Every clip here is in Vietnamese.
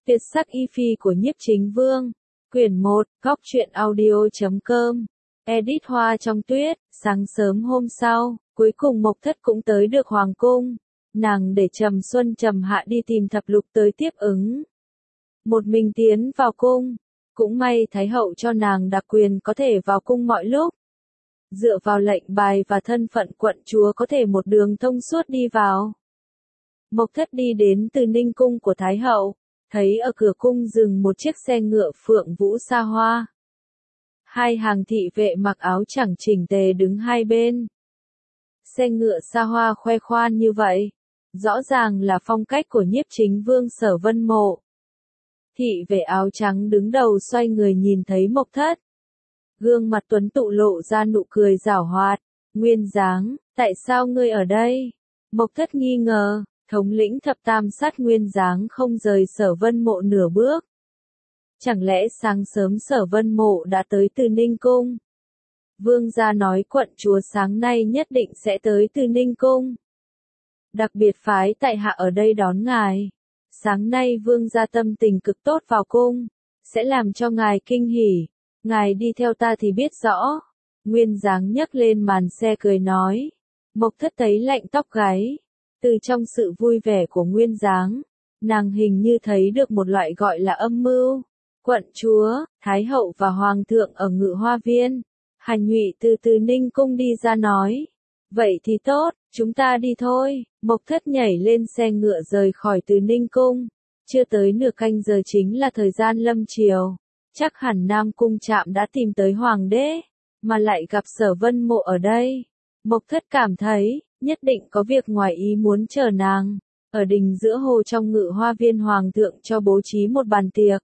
Tuyệt sắc y phi của Nhiếp Chính Vương. Quyển 1, Góc truyện audio.com. Edit Hoa trong tuyết. Sáng sớm hôm sau, cuối cùng Mộc Thất cũng tới được Hoàng cung. Nàng để Trầm Xuân Trầm Hạ đi tìm Thập Lục tới tiếp ứng. Một mình tiến vào cung. Cũng may Thái hậu cho nàng đặc quyền có thể vào cung mọi lúc. Dựa vào lệnh bài và thân phận quận chúa có thể một đường thông suốt đi vào. Mộc Thất đi đến Từ Ninh cung của Thái hậu, thấy ở cửa cung dừng một chiếc xe ngựa phượng vũ xa hoa. Hai hàng thị vệ mặc áo chẳng chỉnh tề đứng hai bên. Xe ngựa xa hoa khoe khoang như vậy, rõ ràng là phong cách của Nhiếp Chính Vương Sở Vân Mộ. Thị vệ áo trắng đứng đầu xoay người nhìn thấy Mộc Thất. Gương mặt tuấn tụ lộ ra nụ cười giảo hoạt. Nguyên Giáng, tại sao ngươi ở đây? Mộc Thất nghi ngờ, thống lĩnh thập tam sát Nguyên Giáng không rời Sở Vân Mộ nửa bước. Chẳng lẽ sáng sớm Sở Vân Mộ đã tới Từ Ninh cung? Vương gia nói quận chúa sáng nay nhất định sẽ tới Từ Ninh cung. Đặc biệt phái tại hạ ở đây đón ngài. Sáng nay vương gia tâm tình cực tốt vào cung, sẽ làm cho ngài kinh hỉ. Ngài đi theo ta thì biết rõ. Nguyên Giáng nhấc lên màn xe cười nói. Mộc Thất thấy lạnh tóc gáy. Từ trong sự vui vẻ của Nguyên Giáng, nàng hình như thấy được một loại gọi là âm mưu. Quận chúa, Thái hậu và Hoàng thượng ở Ngự Hoa Viên. Hành Nhụy từ Từ Ninh cung đi ra nói. Vậy thì tốt, chúng ta đi thôi. Mộc Thất nhảy lên xe ngựa rời khỏi Từ Ninh cung. Chưa tới nửa canh giờ chính là thời gian lâm chiều. Chắc hẳn Nam Cung Trạm đã tìm tới Hoàng đế, mà lại gặp Sở Vân Mộ ở đây. Mộc Thất cảm thấy, nhất định có việc ngoài ý muốn chờ nàng. Ở đình giữa hồ trong Ngự Hoa Viên Hoàng thượng cho bố trí một bàn tiệc.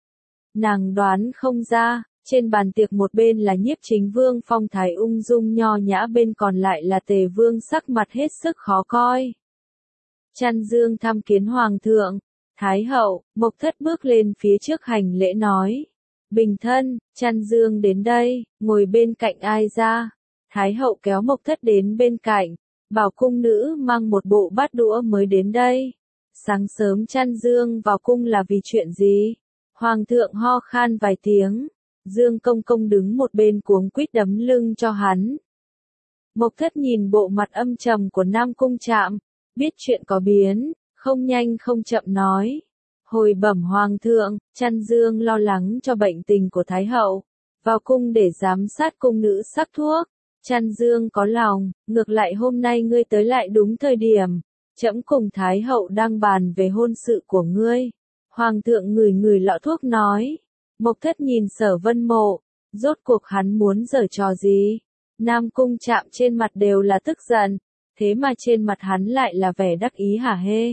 Nàng đoán không ra, trên bàn tiệc một bên là Nhiếp Chính Vương phong thái ung dung nho nhã, bên còn lại là Tề Vương sắc mặt hết sức khó coi. Chăn Dương thăm kiến Hoàng thượng. Thái hậu. Mộc Thất bước lên phía trước hành lễ nói. Bình thân, Chăn Dương đến đây, ngồi bên cạnh ai ra. Thái hậu kéo Mộc Thất đến bên cạnh, bảo cung nữ mang một bộ bát đũa mới đến đây. Sáng sớm Chăn Dương vào cung là vì chuyện gì? Hoàng thượng ho khan vài tiếng. Dương công công đứng một bên cuống quýt đấm lưng cho hắn. Mộc Thất nhìn bộ mặt âm trầm của Nam Cung Trạm, biết chuyện có biến, không nhanh không chậm nói. Hồi bẩm Hoàng thượng, Chăn Dương lo lắng cho bệnh tình của Thái hậu, vào cung để giám sát cung nữ sắc thuốc. Chăn Dương có lòng, ngược lại hôm nay ngươi tới lại đúng thời điểm. Trẫm cùng Thái hậu đang bàn về hôn sự của ngươi. Hoàng thượng ngửi ngửi lọ thuốc nói. Mộc Thất nhìn Sở Vân Mộ, rốt cuộc hắn muốn giở trò gì? Nam Cung Trạm trên mặt đều là tức giận, thế mà trên mặt hắn lại là vẻ đắc ý hả hê.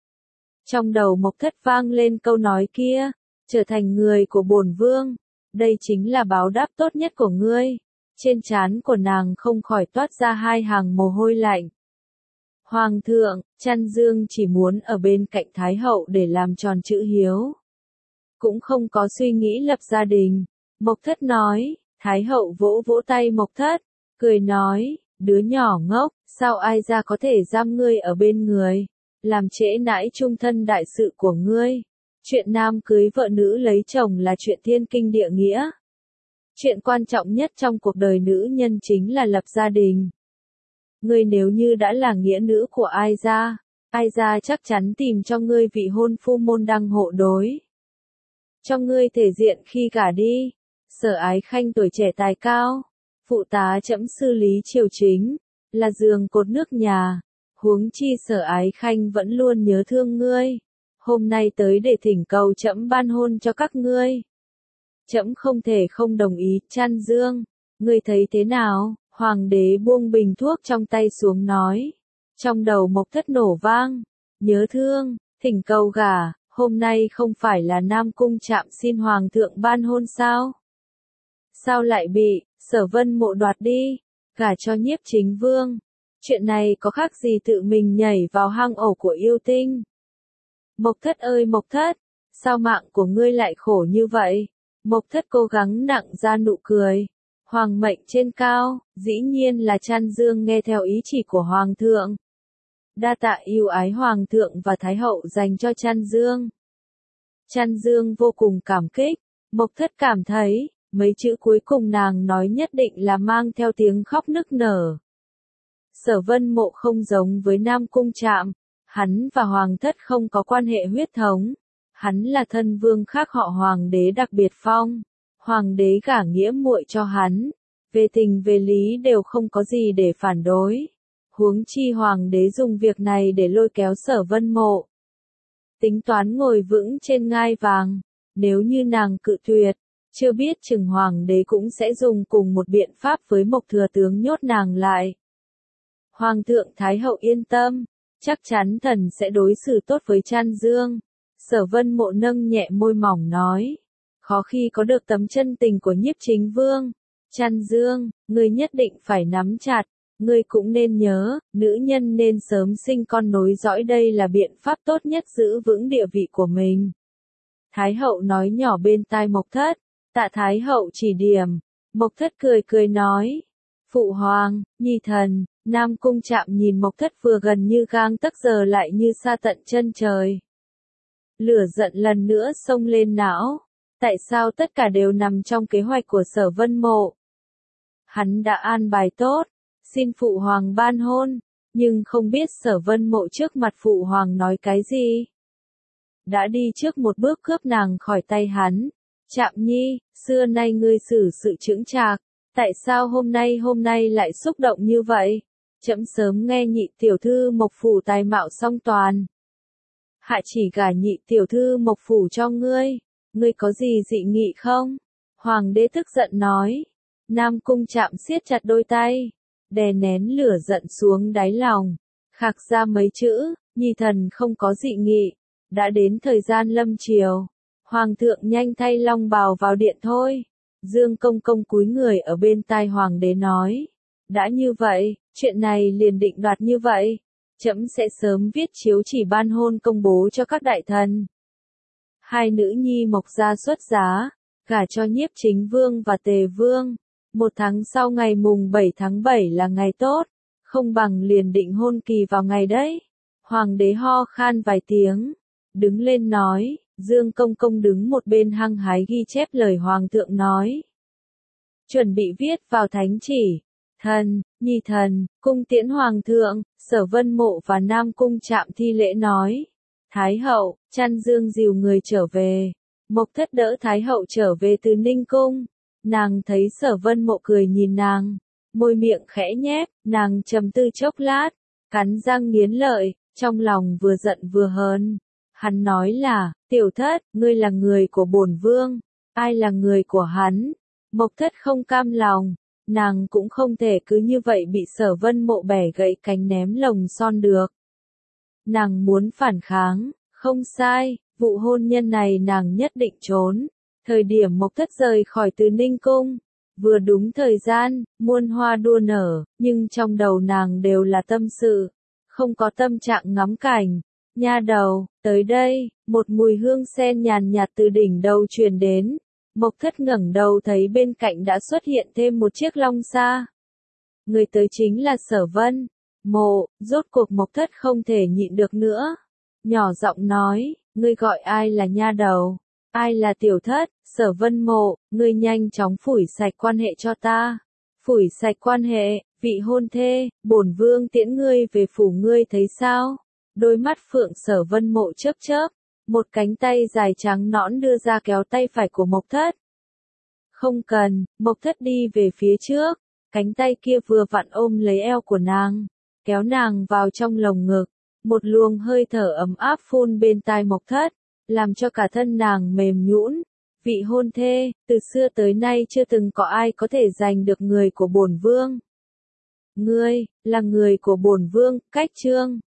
Trong đầu Mộc Thất vang lên câu nói kia, trở thành người của bổn vương, đây chính là báo đáp tốt nhất của ngươi. Trên trán của nàng không khỏi toát ra hai hàng mồ hôi lạnh. Hoàng thượng, Chăn Dương chỉ muốn ở bên cạnh Thái hậu để làm tròn chữ hiếu. Cũng không có suy nghĩ lập gia đình. Mộc Thất nói. Thái hậu vỗ vỗ tay Mộc Thất, cười nói, đứa nhỏ ngốc, sao ai ra có thể giam ngươi ở bên người, làm trễ nãi chung thân đại sự của ngươi. Chuyện nam cưới vợ nữ lấy chồng là chuyện thiên kinh địa nghĩa. Chuyện quan trọng nhất trong cuộc đời nữ nhân chính là lập gia đình. Ngươi nếu như đã là nghĩa nữ của ai ra chắc chắn tìm cho ngươi vị hôn phu môn đăng hộ đối. Cho ngươi thể diện khi gả đi. Sở Ái Khanh tuổi trẻ tài cao, phụ tá trẫm xử lý triều chính, là giường cột nước nhà, huống chi Sở Ái Khanh vẫn luôn nhớ thương ngươi. Hôm nay tới để thỉnh cầu trẫm ban hôn cho các ngươi. Trẫm không thể không đồng ý. Chăn Dương, ngươi thấy thế nào? Hoàng đế buông bình thuốc trong tay xuống nói. Trong đầu Mộc Thất nổ vang, nhớ thương, thỉnh cầu gả. Hôm nay không phải là Nam Cung Trạm xin Hoàng thượng ban hôn sao? Sao lại bị Sở Vân Mộ đoạt đi, gả cho Nhiếp Chính Vương? Chuyện này có khác gì tự mình nhảy vào hang ổ của yêu tinh? Mộc Thất ơi Mộc Thất, sao mạng của ngươi lại khổ như vậy? Mộc Thất cố gắng nặng ra nụ cười. Hoàng mệnh trên cao, dĩ nhiên là Chăn Dương nghe theo ý chỉ của Hoàng thượng. Đa tạ yêu ái Hoàng thượng và Thái hậu dành cho Chăn Dương. Chăn Dương vô cùng cảm kích, Mộc Thất cảm thấy, mấy chữ cuối cùng nàng nói nhất định là mang theo tiếng khóc nức nở. Sở Vân Mộ không giống với Nam Cung Trạm, hắn và Hoàng Thất không có quan hệ huyết thống, hắn là thân vương khác họ Hoàng đế đặc biệt phong, Hoàng đế gả nghĩa muội cho hắn, về tình về lý đều không có gì để phản đối. Huống chi Hoàng đế dùng việc này để lôi kéo Sở Vân Mộ. Tính toán ngồi vững trên ngai vàng, nếu như nàng cự tuyệt, chưa biết chừng Hoàng đế cũng sẽ dùng cùng một biện pháp với Mộc thừa tướng nhốt nàng lại. Hoàng thượng Thái hậu yên tâm, chắc chắn thần sẽ đối xử tốt với Chăn Dương. Sở Vân Mộ nâng nhẹ môi mỏng nói, khó khi có được tấm chân tình của Nhiếp Chính Vương. Chăn Dương, ngươi nhất định phải nắm chặt, ngươi cũng nên nhớ, nữ nhân nên sớm sinh con nối dõi, đây là biện pháp tốt nhất giữ vững địa vị của mình. Thái hậu nói nhỏ bên tai Mộc Thất, tạ Thái hậu chỉ điểm. Mộc Thất cười cười nói, phụ hoàng, nhi thần. Nam Cung Trạm nhìn Mộc Thất vừa gần như gang tấc giờ lại như xa tận chân trời. Lửa giận lần nữa xông lên não, tại sao tất cả đều nằm trong kế hoạch của Sở Vân Mộ? Hắn đã an bài tốt, xin phụ hoàng ban hôn, nhưng không biết Sở Vân Mộ trước mặt phụ hoàng nói cái gì. Đã đi trước một bước cướp nàng khỏi tay hắn. Trạm nhi, xưa nay ngươi xử sự chững chạc, tại sao hôm nay lại xúc động như vậy? Trẫm sớm nghe nhị tiểu thư Mộc phủ tài mạo song toàn. Hạ chỉ gả nhị tiểu thư Mộc phủ cho ngươi có gì dị nghị không? Hoàng đế tức giận nói. Nam Cung Trạm siết chặt đôi tay, đè nén lửa giận xuống đáy lòng, khạc ra mấy chữ, nhi thần không có dị nghị. Đã đến thời gian lâm triều, hoàng thượng nhanh thay long bào vào điện thôi. Dương Công Công cúi người ở bên tai hoàng đế nói, đã như vậy, chuyện này liền định đoạt như vậy, trẫm sẽ sớm viết chiếu chỉ ban hôn công bố cho các đại thần. Hai nữ nhi Mộc gia xuất giá, gả cho Nhiếp Chính Vương và Tề Vương. 1 tháng sau ngày mùng 7 tháng 7 là ngày tốt, không bằng liền định hôn kỳ vào ngày đấy. Hoàng đế ho khan vài tiếng, đứng lên nói. Dương Công Công đứng một bên hăng hái ghi chép lời hoàng thượng nói. Chuẩn bị viết vào thánh chỉ. Thần, nhi thần, cung tiễn hoàng thượng. Sở Vân Mộ và Nam Cung Trạm thi lễ nói. Thái hậu, Chăn Dương dìu người trở về. Mộc Thất đỡ Thái hậu trở về từ Ninh Cung. Nàng thấy Sở Vân Mộ cười nhìn nàng, môi miệng khẽ nhếch, nàng trầm tư chốc lát, cắn răng nghiến lợi, trong lòng vừa giận vừa hờn. Hắn nói là, tiểu thất, ngươi là người của bổn vương, ai là người của hắn? Mộc Thất không cam lòng, nàng cũng không thể cứ như vậy bị Sở Vân Mộ bẻ gãy cánh ném lồng son được. Nàng muốn phản kháng, không sai, vụ hôn nhân này nàng nhất định trốn. Thời điểm Mộc Thất rời khỏi từ Ninh Cung, vừa đúng thời gian, muôn hoa đua nở, nhưng trong đầu nàng đều là tâm sự, không có tâm trạng ngắm cảnh. Nha đầu, tới đây, một mùi hương sen nhàn nhạt từ đỉnh đầu truyền đến. Mộc Thất ngẩng đầu thấy bên cạnh đã xuất hiện thêm một chiếc long xa. Người tới chính là Sở Vân Mộ. Rốt cuộc Mộc Thất không thể nhịn được nữa, nhỏ giọng nói, ngươi gọi ai là nha đầu, ai là tiểu thất? Sở Vân Mộ, ngươi nhanh chóng phủi sạch quan hệ cho ta. Phủi sạch quan hệ, vị hôn thê, bổn vương tiễn ngươi về phủ, ngươi thấy sao? Đôi mắt phượng Sở Vân Mộ chớp chớp, một cánh tay dài trắng nõn đưa ra kéo tay phải của Mộc Thất. Không cần. Mộc Thất đi về phía trước, cánh tay kia vừa vặn ôm lấy eo của nàng, kéo nàng vào trong lồng ngực. Một luồng hơi thở ấm áp phun bên tai Mộc Thất, làm cho cả thân nàng mềm nhũn. Vị hôn thê, từ xưa tới nay chưa từng có ai có thể giành được người của bổn vương. Ngươi, là người của bổn vương. Cách chương